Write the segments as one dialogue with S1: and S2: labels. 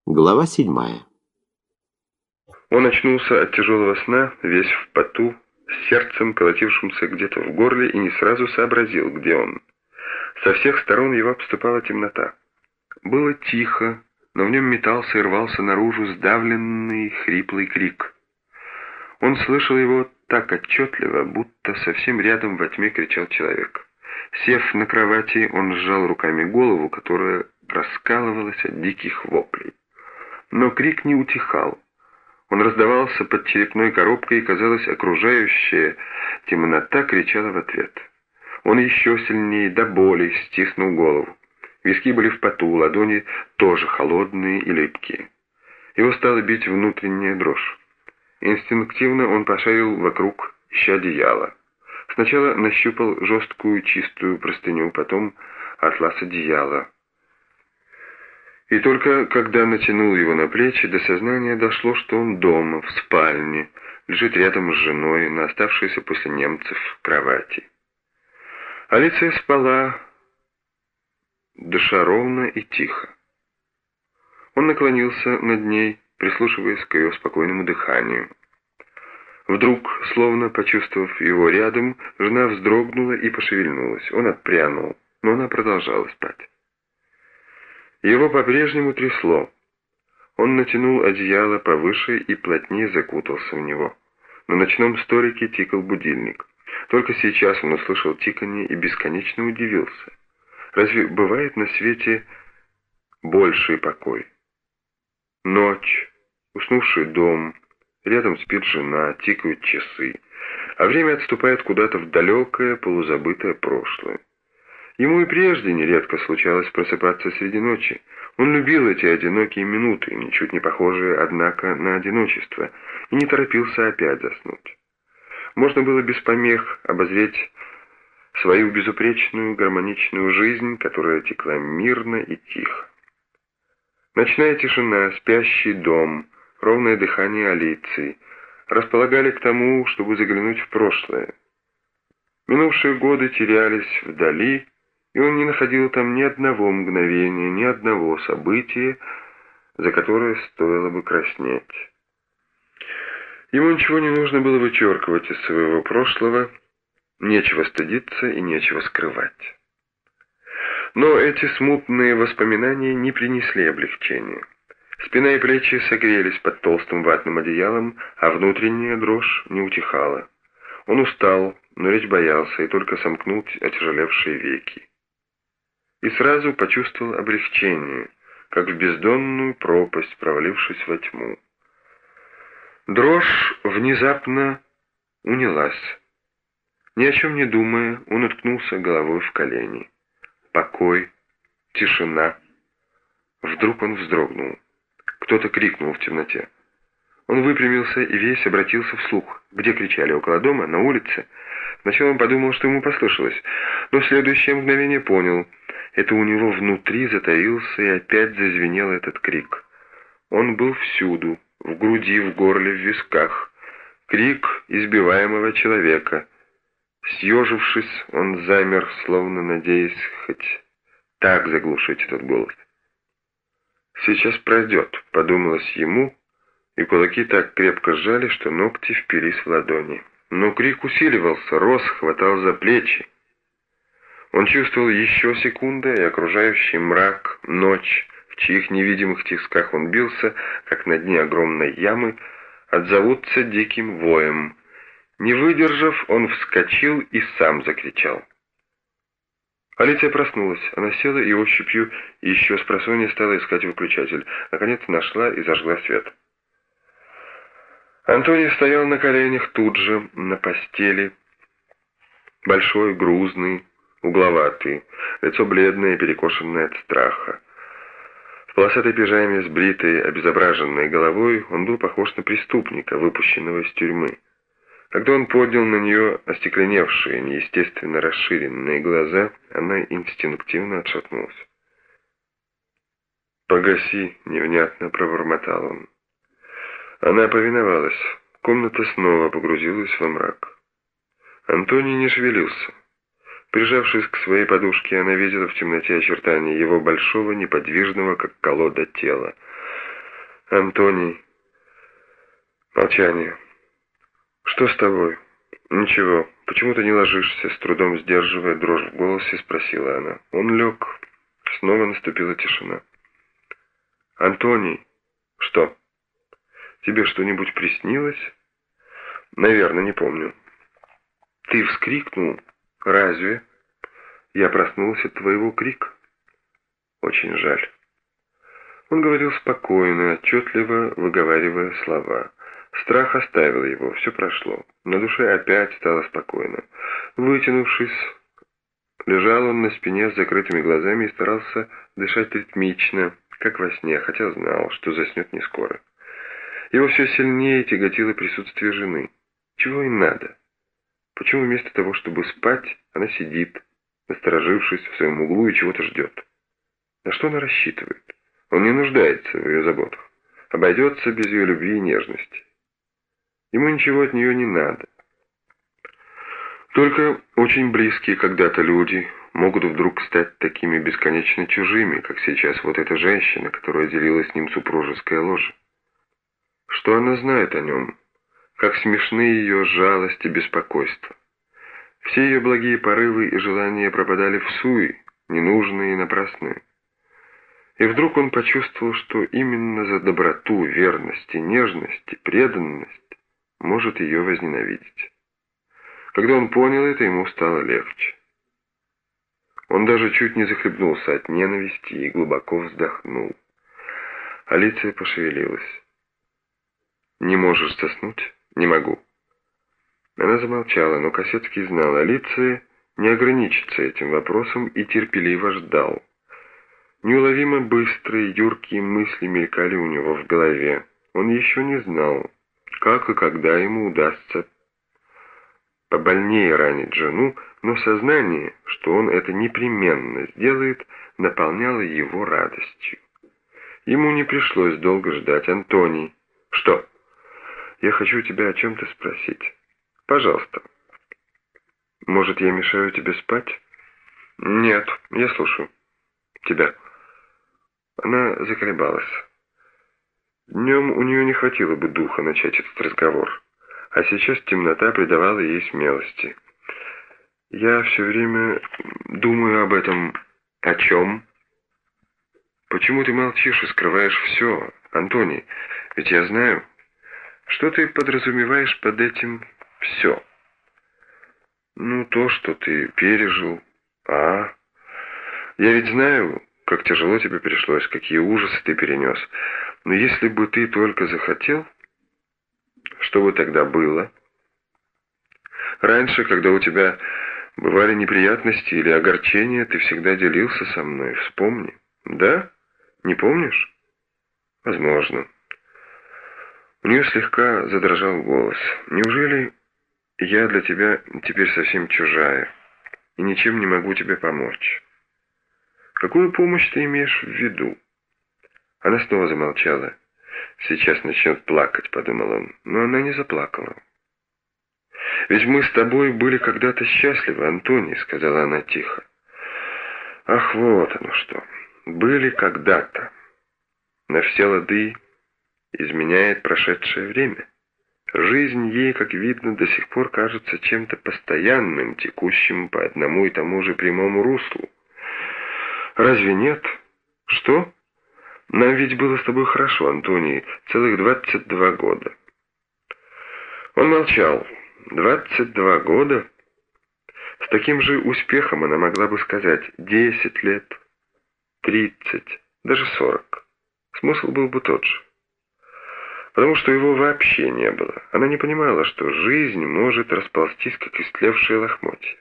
S1: Глава 7.
S2: Он очнулся от тяжелого сна, весь в поту, с сердцем, колотившимся где-то в горле, и не сразу сообразил, где он. Со всех сторон его обступала темнота. Было тихо, но в нем метался и рвался наружу сдавленный, хриплый крик. Он слышал его так отчетливо, будто совсем рядом во тьме кричал человек. Сев на кровати, он сжал руками голову, которая раскалывалась от диких воплей. Но крик не утихал. Он раздавался под черепной коробкой, и, казалось, окружающая темнота кричала в ответ. Он еще сильнее, до боли, стиснул голову. Виски были в поту, ладони тоже холодные и липкие. Его стала бить внутренняя дрожь. Инстинктивно он пошарил вокруг, ища одеяла. Сначала нащупал жесткую чистую простыню, потом атлас одеяла. И только когда натянул его на плечи, до сознания дошло, что он дома, в спальне, лежит рядом с женой на оставшейся после немцев кровати. Алиция спала, дыша ровно и тихо. Он наклонился над ней, прислушиваясь к ее спокойному дыханию. Вдруг, словно почувствовав его рядом, жена вздрогнула и пошевельнулась. Он отпрянул, но она продолжала спать. Его по-прежнему трясло. Он натянул одеяло повыше и плотнее закутался в него. На ночном столике тикал будильник. Только сейчас он услышал тиканье и бесконечно удивился. Разве бывает на свете больший покой? Ночь, уснувший дом, рядом спит жена, тикают часы, а время отступает куда-то в далекое, полузабытое прошлое. Ему и прежде нередко случалось просыпаться среди ночи. Он любил эти одинокие минуты, ничуть не похожие, однако, на одиночество, и не торопился опять заснуть. Можно было без помех обозреть свою безупречную, гармоничную жизнь, которая текла мирно и тихо. Ночная тишина, спящий дом, ровное дыхание Алиции располагали к тому, чтобы заглянуть в прошлое. Минувшие годы терялись вдали, и он не находил там ни одного мгновения, ни одного события, за которое стоило бы краснеть. Ему ничего не нужно было вычеркивать из своего прошлого, нечего стыдиться и нечего скрывать. Но эти смутные воспоминания не принесли облегчения. Спина и плечи согрелись под толстым ватным одеялом, а внутренняя дрожь не утихала. Он устал, но лечь боялся и только сомкнул отяжелевшие веки. И сразу почувствовал облегчение, как в бездонную пропасть, провалившись во тьму. Дрожь внезапно унялась. Ни о чем не думая, он уткнулся головой в колени. Покой, тишина. Вдруг он вздрогнул. Кто-то крикнул в темноте. Он выпрямился и весь обратился вслух. Где кричали? Около дома? На улице? Сначала он подумал, что ему послышалось, но в следующее мгновение понял. Это у него внутри затаился и опять зазвенел этот крик. Он был всюду, в груди, в горле, в висках. Крик избиваемого человека. Съежившись, он замер, словно надеясь хоть так заглушить этот голос. «Сейчас пройдет», — подумалось ему, и кулаки так крепко сжали, что ногти впились в ладони. Но крик усиливался, рос, хватал за плечи. Он чувствовал еще секунды, и окружающий мрак, ночь, в чьих невидимых тисках он бился, как на дне огромной ямы, отзовутся диким воем. Не выдержав, он вскочил и сам закричал. Алиция проснулась. Она села и ощупью еще спросонья стала искать выключатель. Наконец нашла и зажгла свет. Антоний стоял на коленях тут же, на постели. Большой, грузный, угловатый, лицо бледное и перекошенное от страха. В полосатой пижаме с бритой, обезображенной головой он был похож на преступника, выпущенного из тюрьмы. Когда он поднял на нее остекленевшие, неестественно расширенные глаза, она инстинктивно отшатнулась. «Погаси», — невнятно пробормотал он. Она повиновалась. Комната снова погрузилась во мрак. Антоний не шевелился. Прижавшись к своей подушке, она видела в темноте очертания его большого, неподвижного, как колода, тела. Антоний. Молчание. Что с тобой? Ничего. Почему ты не ложишься? С трудом сдерживая дрожь в голосе, спросила она. Он лег. Снова наступила тишина. Антоний. Что? Тебе что-нибудь приснилось? Наверное, не помню. Ты вскрикнул? Разве? Я проснулся от твоего крика. Очень жаль. Он говорил спокойно, отчетливо выговаривая слова. Страх оставил его, все прошло. На душе опять стало спокойно. Вытянувшись, лежал он на спине с закрытыми глазами и старался дышать ритмично, как во сне, хотя знал, что заснет не скоро. Его все сильнее тяготило присутствие жены. Чего ей надо? Почему вместо того, чтобы спать, она сидит, насторожившись в своем углу и чего-то ждет? На что она рассчитывает? Он не нуждается в ее заботах. Обойдется без ее любви и нежности. Ему ничего от нее не надо. Только очень близкие когда-то люди могут вдруг стать такими бесконечно чужими, как сейчас вот эта женщина, которая делила с ним супружеское ложе. Что она знает о нем? Как смешны ее жалость и беспокойство. Все ее благие порывы и желания пропадали всуе, ненужные и напрасные. И вдруг он почувствовал, что именно за доброту, верность и нежность и преданность может ее возненавидеть. Когда он понял это, ему стало легче. Он даже чуть не захлебнулся от ненависти и глубоко вздохнул. Алиция пошевелилась. «Не можешь заснуть?» «Не могу». Она замолчала, но Косецкий знал, Алиция не ограничится этим вопросом и терпеливо ждал. Неуловимо быстрые, юркие мысли мелькали у него в голове. Он еще не знал, как и когда ему удастся побольнее ранить жену, но сознание, что он это непременно сделает, наполняло его радостью. Ему не пришлось долго ждать. «Антоний». «Что?» «Я хочу тебя о чем-то спросить». «Пожалуйста». «Может, я мешаю тебе спать?» «Нет, я слушаю тебя». Она заколебалась. Днем у нее не хватило бы духа начать этот разговор, а сейчас темнота придавала ей смелости. «Я все время думаю об этом». «О чем?» «Почему ты молчишь и скрываешь все, Антоний? Ведь я знаю...» «Что ты подразумеваешь под этим «все»?» «Ну, то, что ты пережил». «А, я ведь знаю, как тяжело тебе пришлось, какие ужасы ты перенес. Но если бы ты только захотел, что бы тогда было? Раньше, когда у тебя бывали неприятности или огорчения, ты всегда делился со мной. Вспомни. Да? Не помнишь?» «Возможно». У нее слегка задрожал голос. «Неужели я для тебя теперь совсем чужая и ничем не могу тебе помочь?» «Какую помощь ты имеешь в виду?» Она снова замолчала. «Сейчас начнет плакать», — подумал он, но она не заплакала. «Ведь мы с тобой были когда-то счастливы, Антоний», — сказала она тихо. «Ах, вот оно что. Были когда-то. На все лады изменяет прошедшее время. Жизнь ей, как видно, до сих пор кажется чем-то постоянным, текущим по одному и тому же прямому руслу. Разве нет? Что? Нам ведь было с тобой хорошо, Антоний, целых 22 года». Он молчал. 22 года? С таким же успехом она могла бы сказать 10 лет, 30, даже 40. Смысл был бы тот же. Потому что его вообще не было. Она не понимала, что жизнь может расползтись, как истлевшие лохмотья.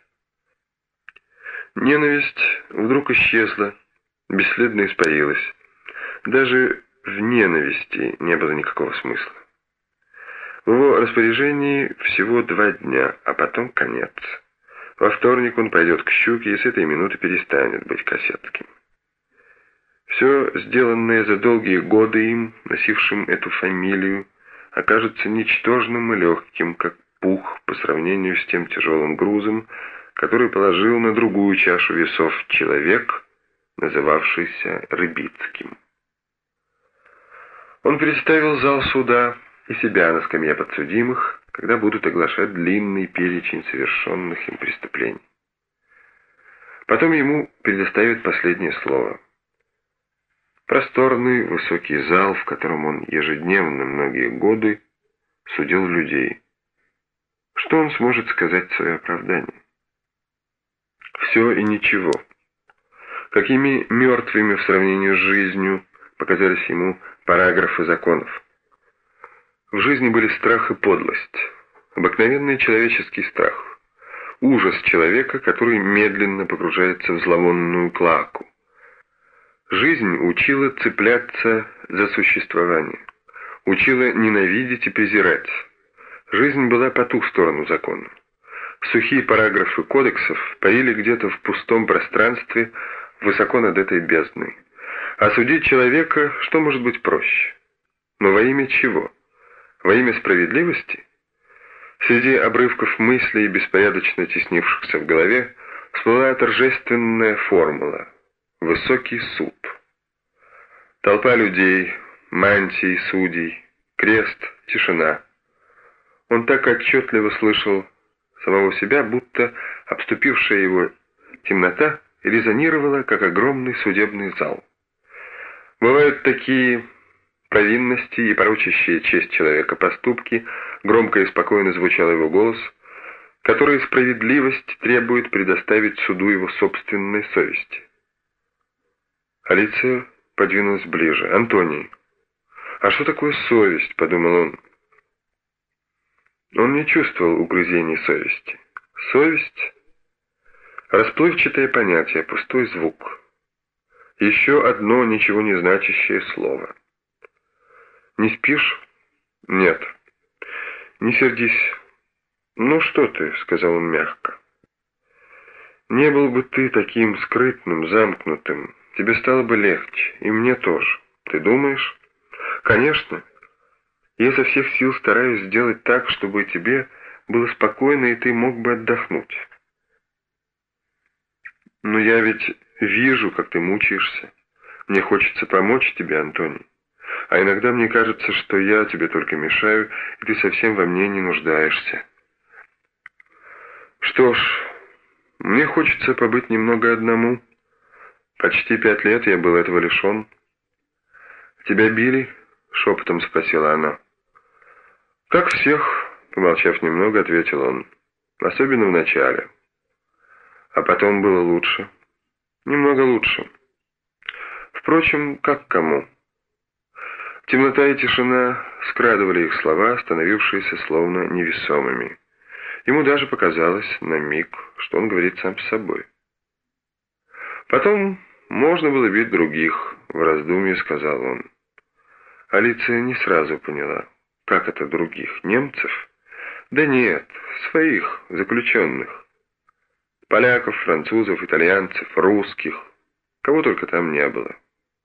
S2: Ненависть вдруг исчезла, бесследно испарилась. Даже в ненависти не было никакого смысла. В его распоряжении всего 2 дня, а потом конец. Во вторник он пойдет к Щуке и с этой минуты перестанет быть Косецким. Все сделанное за долгие годы им, носившим эту фамилию, окажется ничтожным и легким, как пух по сравнению с тем тяжелым грузом, который положил на другую чашу весов человек, называвшийся Рыбицким. Он представил зал суда и себя на скамье подсудимых, когда будут оглашать длинный перечень совершенных им преступлений. Потом ему предоставят последнее слово. Просторный высокий зал, в котором он ежедневно многие годы судил людей. Что он сможет сказать в свое оправдание? Все и ничего. Какими мертвыми в сравнении с жизнью показались ему параграфы законов. В жизни были страх и подлость, обыкновенный человеческий страх, ужас человека, который медленно погружается в зловонную клоаку. Жизнь учила цепляться за существование, учила ненавидеть и презирать. Жизнь была по ту сторону закона. Сухие параграфы кодексов парили где-то в пустом пространстве, высоко над этой бездной. Осудить человека, что может быть проще? Но во имя чего? Во имя справедливости? Среди обрывков мыслей, беспорядочно теснившихся в голове, всплыла торжественная формула — высокий суд. Толпа людей, мантии судей, крест, тишина. Он так отчетливо слышал самого себя, будто обступившая его темнота резонировала, как огромный судебный зал. Бывают такие провинности и порочащие честь человека поступки, громко и спокойно звучал его голос, которые справедливость требует предоставить суду его собственной совести. Алиция подвинулась ближе. «Антоний, а что такое совесть?» — подумал он. Он не чувствовал угрызений совести. Совесть — расплывчатое понятие, пустой звук. Еще одно ничего не значащее слово. «Не спишь?» «Нет». «Не сердись». «Ну что ты», — сказал он мягко. «Не был бы ты таким скрытным, замкнутым, тебе стало бы легче, и мне тоже. Ты думаешь?» «Конечно. Я изо всех сил стараюсь сделать так, чтобы тебе было спокойно, и ты мог бы отдохнуть. Но я ведь вижу, как ты мучаешься. Мне хочется помочь тебе, Антоний. А иногда мне кажется, что я тебе только мешаю, и ты совсем во мне не нуждаешься. Что ж, мне хочется побыть немного одному. Почти 5 лет я был этого лишен. Тебя били?» — шепотом спросила она. «Как всех», — помолчав немного, ответил он. «Особенно в начале. А потом было лучше. Немного лучше. Впрочем, как кому?» Темнота и тишина скрадывали их слова, становившиеся словно невесомыми. Ему даже показалось на миг, что он говорит сам с собой. «Потом можно было бить других», — в раздумье сказал он. Алиция не сразу поняла. «Как это других? Немцев?» «Да нет, своих, заключенных. Поляков, французов, итальянцев, русских. Кого только там не было».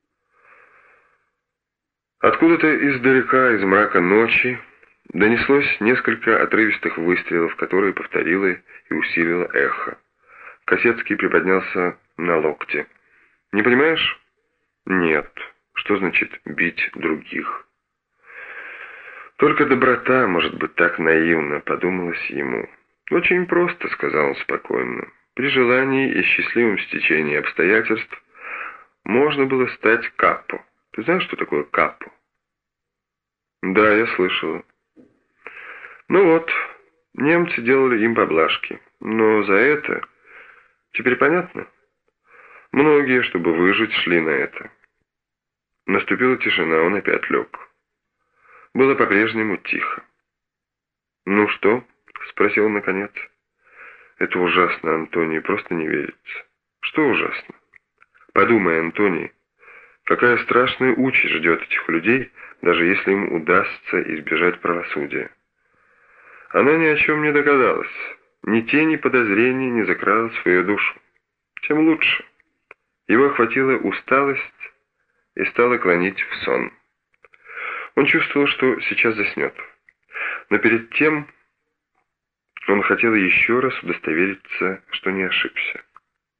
S2: Откуда-то издалека, из мрака ночи, донеслось несколько отрывистых выстрелов, которые повторило и усилило эхо. Косецкий приподнялся на локте. «Не понимаешь?» «Нет. Что значит бить других?» «Только доброта может быть так наивна», — подумалось ему. «Очень просто», — сказал он спокойно. «При желании и счастливом стечении обстоятельств можно было стать капо. Ты знаешь, что такое капо?» «Да, я слышала». «Ну вот, немцы делали им поблажки. Но за это... Теперь понятно? Многие, чтобы выжить, шли на это». Наступила тишина, он опять лег. Было по-прежнему тихо. «Ну что?» — спросил он наконец. «Это ужасно, Антоний, просто не верится». «Что ужасно?» «Подумай, Антоний, какая страшная участь ждет этих людей, даже если им удастся избежать правосудия». Она ни о чем не догадалась, ни тени подозрений не закралась в ее душу. Тем лучше. Его охватила усталость и стала клонить в сон. Он чувствовал, что сейчас заснет. Но перед тем он хотел еще раз удостовериться, что не ошибся.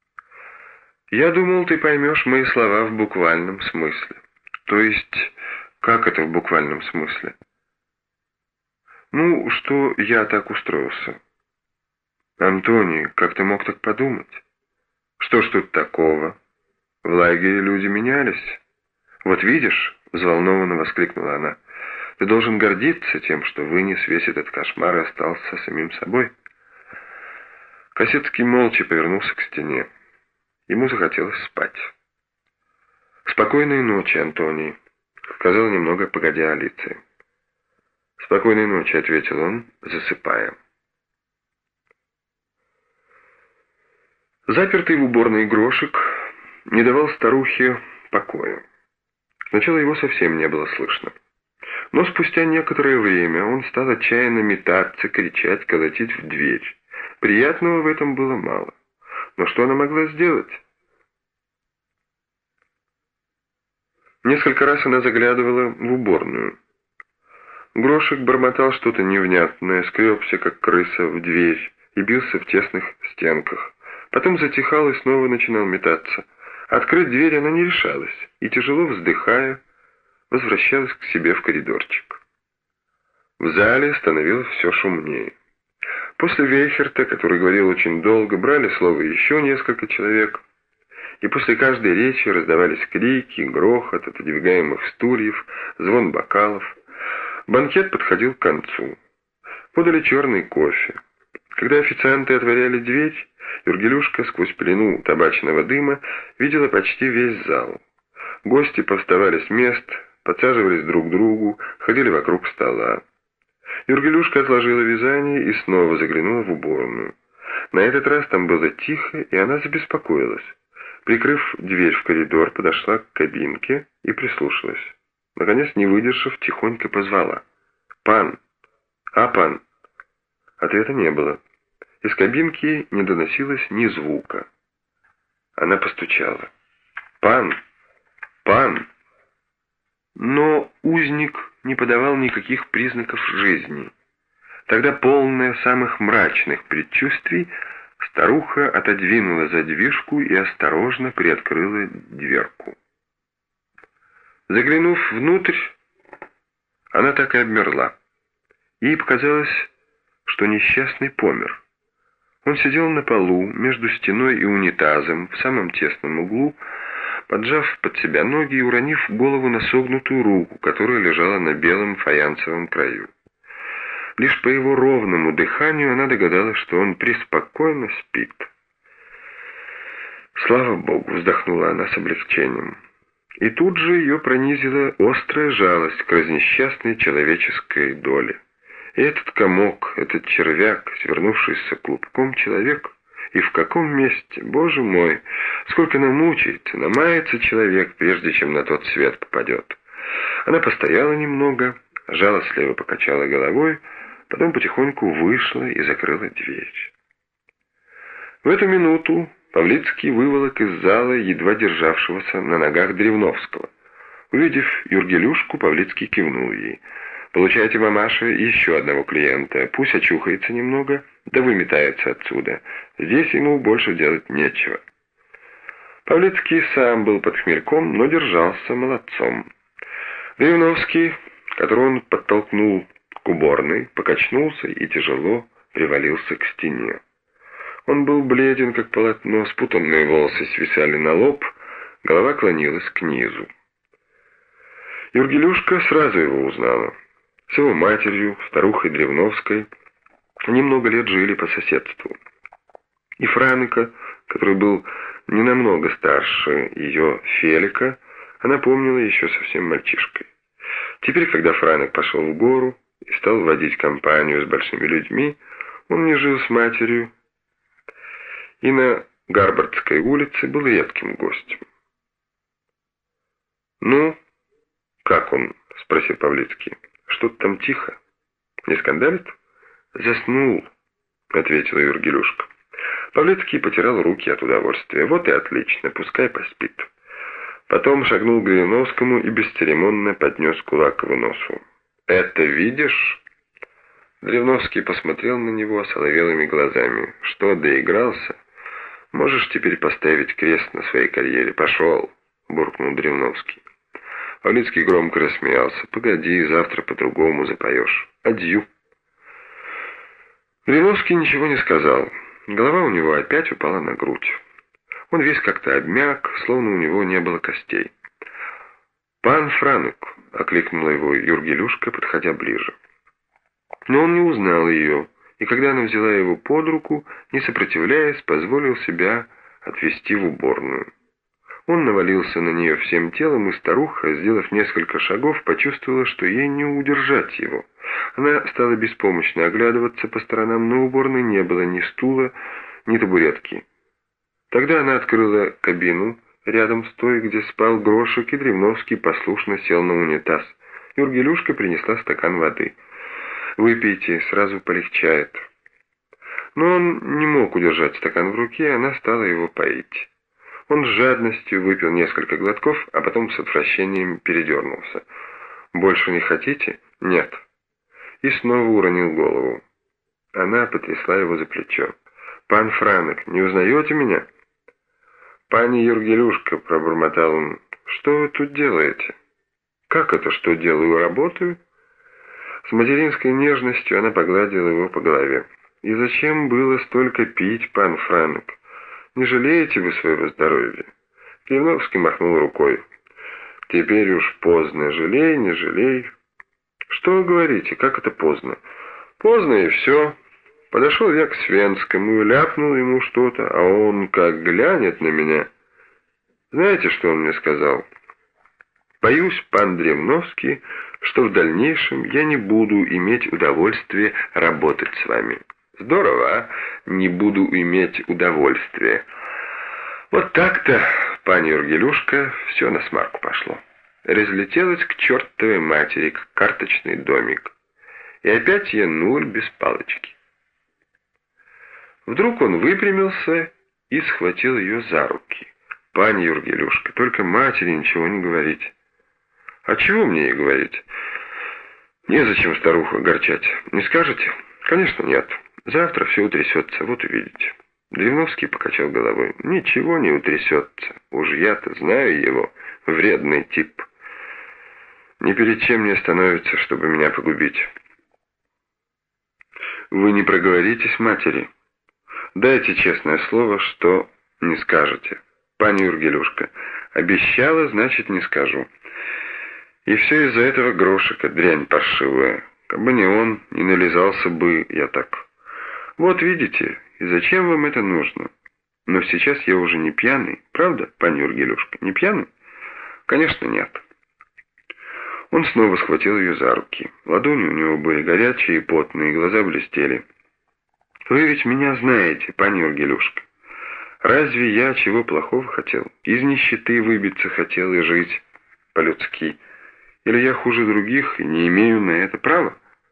S2: «Я думал, ты поймешь мои слова в буквальном смысле. То есть, Как это в буквальном смысле? Ну, что я так устроился. Антоний, как ты мог так подумать? Что ж тут такого? В лагере люди менялись. Вот видишь, взволнованно воскликнула она, ты должен гордиться тем, что вынес весь этот кошмар и остался самим собой. Косецкий молча повернулся к стене. Ему захотелось спать. «Спокойной ночи, Антоний», — сказала немного погодя Алиция. «Спокойной ночи», — ответил он, засыпая. Запертый в уборной Грошек не давал старухе покоя. Сначала его совсем не было слышно. Но спустя некоторое время он стал отчаянно метаться, кричать, колотить в дверь. Приятного в этом было мало. Но что она могла сделать? Несколько раз она заглядывала в уборную. Грошек бормотал что-то невнятное, скребся, как крыса, в дверь и бился в тесных стенках. Потом затихал и снова начинал метаться. Открыть дверь она не решалась и, тяжело вздыхая, возвращалась к себе в коридорчик. В зале становилось все шумнее. После Вейхерта, который говорил очень долго, брали слово еще несколько человек, и после каждой речи раздавались крики, грохот отодвигаемых стульев, звон бокалов. Банкет подходил к концу. Подали черный кофе. Когда официанты отворяли дверь, Юргелюшка сквозь пелену табачного дыма видела почти весь зал. Гости повставали с мест, подсаживались друг к другу, ходили вокруг стола. Юргелюшка отложила вязание и снова заглянула в уборную. На этот раз там было тихо, и она забеспокоилась. Прикрыв дверь в коридор, подошла к кабинке и прислушалась. Наконец, не выдержав, тихонько позвала: «Пан! А, пан!» Ответа не было. Из кабинки не доносилось ни звука. Она постучала: «Пан! Пан!» Но узник не подавал никаких признаков жизни. Тогда, полная самых мрачных предчувствий, старуха отодвинула задвижку и осторожно приоткрыла дверку. Заглянув внутрь, она так и обмерла. Ей показалось, что несчастный помер. Он сидел на полу между стеной и унитазом в самом тесном углу, поджав под себя ноги и уронив голову на согнутую руку, которая лежала на белом фаянсовом краю. Лишь по его ровному дыханию она догадалась, что он преспокойно спит. «Слава Богу!» — вздохнула она с облегчением. И тут же ее пронизила острая жалость к разнесчастной человеческой доле. И этот комок, этот червяк, свернувшийся клубком человек, и в каком месте, Боже мой, сколько намучается, намается человек, прежде чем на тот свет попадет. Она постояла немного, жалостливо покачала головой, потом потихоньку вышла и закрыла дверь. В эту минуту Павлицкий выволок из зала едва державшегося на ногах Древновского. Увидев Юргелюшку, Павлицкий кивнул ей. «Получайте, мамаша, еще одного клиента. Пусть очухается немного, да выметается отсюда. Здесь ему больше делать нечего». Павлицкий сам был под хмельком, но держался молодцом. Древновский, которого он подтолкнул к уборной, покачнулся и тяжело привалился к стене. Он был бледен, как полотно, спутанные волосы свисали на лоб, голова клонилась к низу. Юргелюшка сразу его узнала. С его матерью, старухой Древновской, они много лет жили по соседству. И Франка, который был не намного старше ее Фелика, она помнила еще совсем мальчишкой. Теперь, когда Франк пошел в гору и стал водить компанию с большими людьми, он не жил с матерью, и на Гарбардской улице был редким гостем. «Ну, как он?» — спросил Павлицкий. «Что-то там тихо. Не скандалит?» «Заснул», — ответила Юргелюшка. Павлицкий потирал руки от удовольствия. «Вот и отлично, пускай поспит». Потом шагнул к Древновскому и бесцеремонно поднес кулак к его носу. «Это видишь?» Древновский посмотрел на него соловелыми глазами. «Что, доигрался? Можешь теперь поставить крест на своей карьере? Пошел!» — буркнул Древновский. Павлицкий громко рассмеялся. «Погоди, завтра по-другому запоешь. Адью». Грибовский ничего не сказал. Голова у него опять упала на грудь. Он весь как-то обмяк, словно у него не было костей. «Пан Франек!» — окликнула его Юргелюшка, подходя ближе. Но он не узнал ее, и когда она взяла его под руку, не сопротивляясь, позволил себя отвести в уборную. Он навалился на нее всем телом, и старуха, сделав несколько шагов, почувствовала, что ей не удержать его. Она стала беспомощно оглядываться по сторонам, но в уборной не было ни стула, ни табуретки. Тогда она открыла кабину рядом с той, где спал Грошек, и Древновский послушно сел на унитаз. Юргелюшка принесла стакан воды. «Выпейте, сразу полегчает». Но он не мог удержать стакан в руке, она стала его поить. Он с жадностью выпил несколько глотков, а потом с отвращением передернулся. «Больше не хотите?» «Нет». И снова уронил голову. Она потрясла его за плечо. «Пан Франек, не узнаете меня?» «Пани Юргелюшка», — пробормотал он, — «что вы тут делаете?» «Как это, что делаю? Работаю?» С материнской нежностью она погладила его по голове. «И зачем было столько пить, пан Франек? Не жалеете вы своего здоровья?» Клевновский махнул рукой. «Теперь уж поздно. Жалей, не жалей». «Что вы говорите? Как это поздно?» «Поздно и все». Подошел я к Свенскому и ляпнул ему что-то, а он как глянет на меня. Знаете, что он мне сказал? «Боюсь, пан Древновский, что в дальнейшем я не буду иметь удовольствия работать с вами». «Здорово, а? Не буду иметь удовольствия». Вот так-то, пани Юргелюшка, все на смарку пошло. Разлетелось к чертовой матери, как карточный домик. И опять я нуль без палочки. Вдруг он выпрямился и схватил ее за руки. «Пани Юргелюшка, только матери ничего не говорить». «А чего мне ей говорить?» «Незачем старуху огорчать. Не скажете?» «Конечно, нет. Завтра все утрясется, вот увидите». Древновский покачал головой. «Ничего не утрясется. Уж я-то знаю его, вредный тип. Ни перед чем не остановится, чтобы меня погубить». «Вы не проговоритесь матери? Дайте честное слово, что не скажете. Пани Юргелюшка, обещала, значит, не скажу. И все из-за этого Грошика, дрянь паршивая. Кабы не он, не нализался бы я так. Вот видите, и зачем вам это нужно? Но сейчас я уже не пьяный, правда, пани Юргелюшка, не пьяный?» «Конечно, нет». Он снова схватил ее за руки. Ладони у него были горячие и потные, глаза блестели. «Вы ведь меня знаете, пани Юргелюшка. Разве я чего плохого хотел? Из нищеты выбиться хотел и жить по-людски. Или я хуже других и не имею на это права?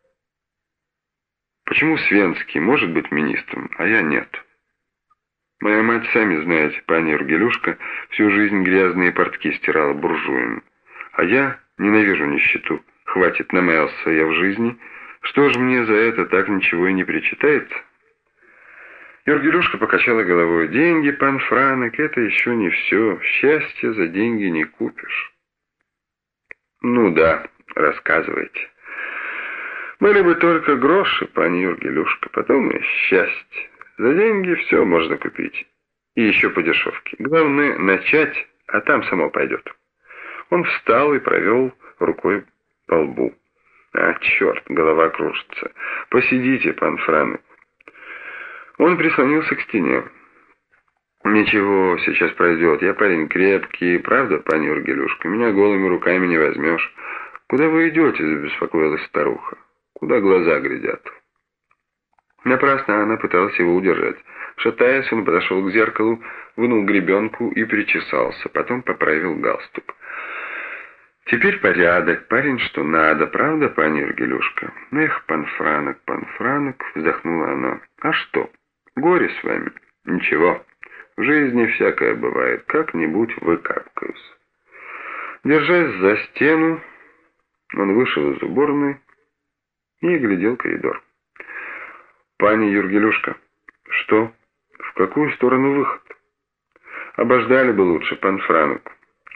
S2: Почему Свенский может быть министром, а я нет? Моя мать, сами знаете, пани Юргелюшка, всю жизнь грязные портки стирала буржуям. А я ненавижу нищету. Хватит, намаялся я в жизни. Что ж мне за это так ничего и не причитается?» Юргелюшка покачала головой. «Деньги, пан Франек, это еще не все. Счастье за деньги не купишь». «Ну да, рассказывайте». «Были бы только гроши, пани Юргелюшка, потом и счастье. За деньги все можно купить. И еще по дешевке. Главное начать, а там само пойдет». Он встал и провел рукой по лбу. «А, черт, голова кружится. Посидите, пан Франек». Он прислонился к стене. «Ничего, сейчас пройдет. Я парень крепкий, правда, пани Юргелюшка? Меня голыми руками не возьмешь». «Куда вы идете?» — забеспокоилась старуха. «Куда глаза глядят?» Напрасно она пыталась его удержать. Шатаясь, он подошел к зеркалу, вынул гребенку и причесался, потом поправил галстук. «Теперь порядок, парень, что надо, правда, пани Юргелюшка?» «Эх, пан Франек», — вздохнула она. «А что? Горе с вами?» «Ничего, в жизни всякое бывает, как-нибудь выкарабкаюсь». Держась за стену, он вышел из уборной и оглядел коридор. «Пани Юргелюшка». «Что? В какую сторону выход?» «Обождали бы лучше, пан Франек».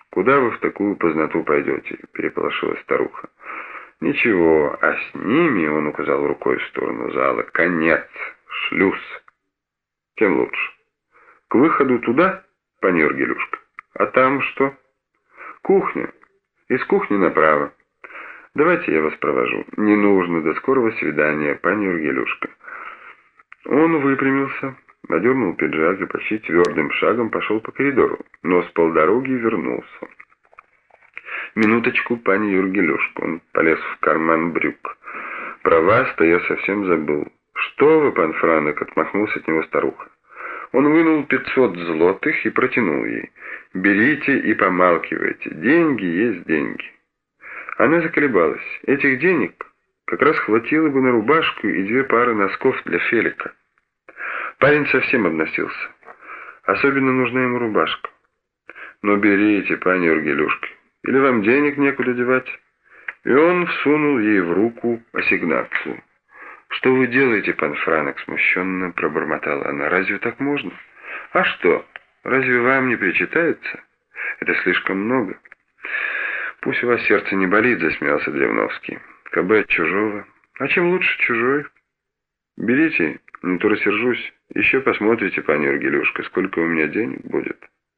S2: Куда вы в такую познату пойдете?» — переполошилась старуха. «Ничего, а с ними, — он указал рукой в сторону зала, — конец, шлюз. Тем лучше. К выходу туда, пани Ургелюшка. А там что? Кухня. Из кухни направо. Давайте я вас провожу. Не нужно, до скорого свидания, пани Ургелюшка». Он выпрямился, одернул пиджак и почти твердым шагом пошел по коридору, но с полдороги вернулся. «Минуточку, пани Ургелюшка». Он полез в карман брюк. «Про вас-то я совсем забыл». «Что вы, пан Франек?» — отмахнулся от него старуха. Он вынул 500 злотых и протянул ей. «Берите и помалкивайте. Деньги есть деньги». Она заколебалась. Этих денег как раз хватило бы на рубашку и 2 пары носков для Фелика. Парень совсем обносился. Особенно нужна ему рубашка. «Но берите, пани Ургелюшка. Или вам денег некуда девать?» И он всунул ей в руку ассигнацию. «Что вы делаете, пан Франек?» — смущенно пробормотала она. «Разве так можно?» «А что, разве вам не причитается? Это слишком много». «Пусть у вас сердце не болит», — засмеялся Древновский. «Кабы от чужого. А чем лучше чужой? Берите, не то рассержусь. Еще посмотрите, пани Ургелюшка, сколько у меня денег будет».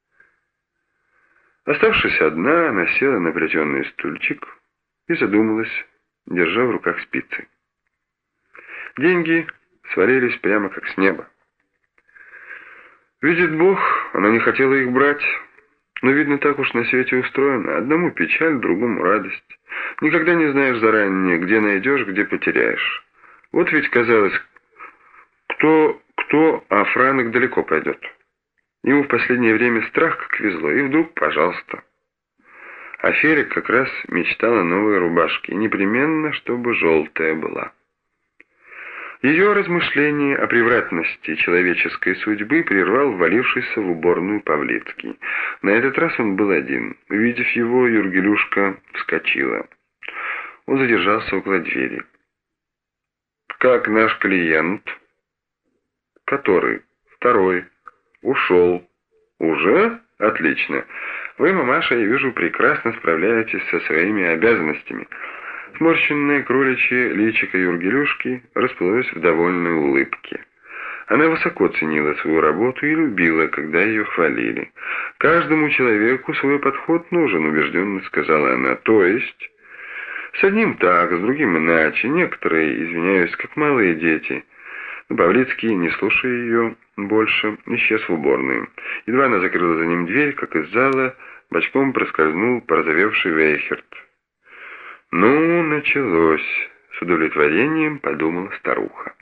S2: Оставшись одна, она села на плетеный стульчик и задумалась, держа в руках спицы. Деньги свалились прямо как с неба. Видит Бог, она не хотела их брать, но, видно, так уж на свете устроено. Одному печаль, другому радость. Никогда не знаешь заранее, где найдешь, где потеряешь. Вот ведь, казалось, кто, а Франек далеко пойдет. Ему в последнее время страх как везло, и вдруг, пожалуйста. А Фелик как раз мечтал о новой рубашке, непременно, чтобы желтая была. Ее размышление о превратности человеческой судьбы прервал ввалившийся в уборную Павлицкий. На этот раз он был один. Увидев его, Юргелюшка вскочила. Он задержался около двери. «Как наш клиент?» «Который?» «Второй». «Ушел». «Уже? Отлично. Вы, мамаша, я вижу, прекрасно справляетесь со своими обязанностями». Сморщенное кроличье личико Юргелюшки расплылось в довольной улыбке. Она высоко ценила свою работу и любила, когда ее хвалили. «Каждому человеку свой подход нужен», — убежденно сказала она. «То есть, с одним так, с другим иначе. Некоторые, извиняюсь, как малые дети». Павлицкий, не слушая ее больше, исчез в уборную. Едва она закрыла за ним дверь, как из зала бочком проскользнул порозовевший Вейхерт. «Ну, началось», — с удовлетворением подумала старуха.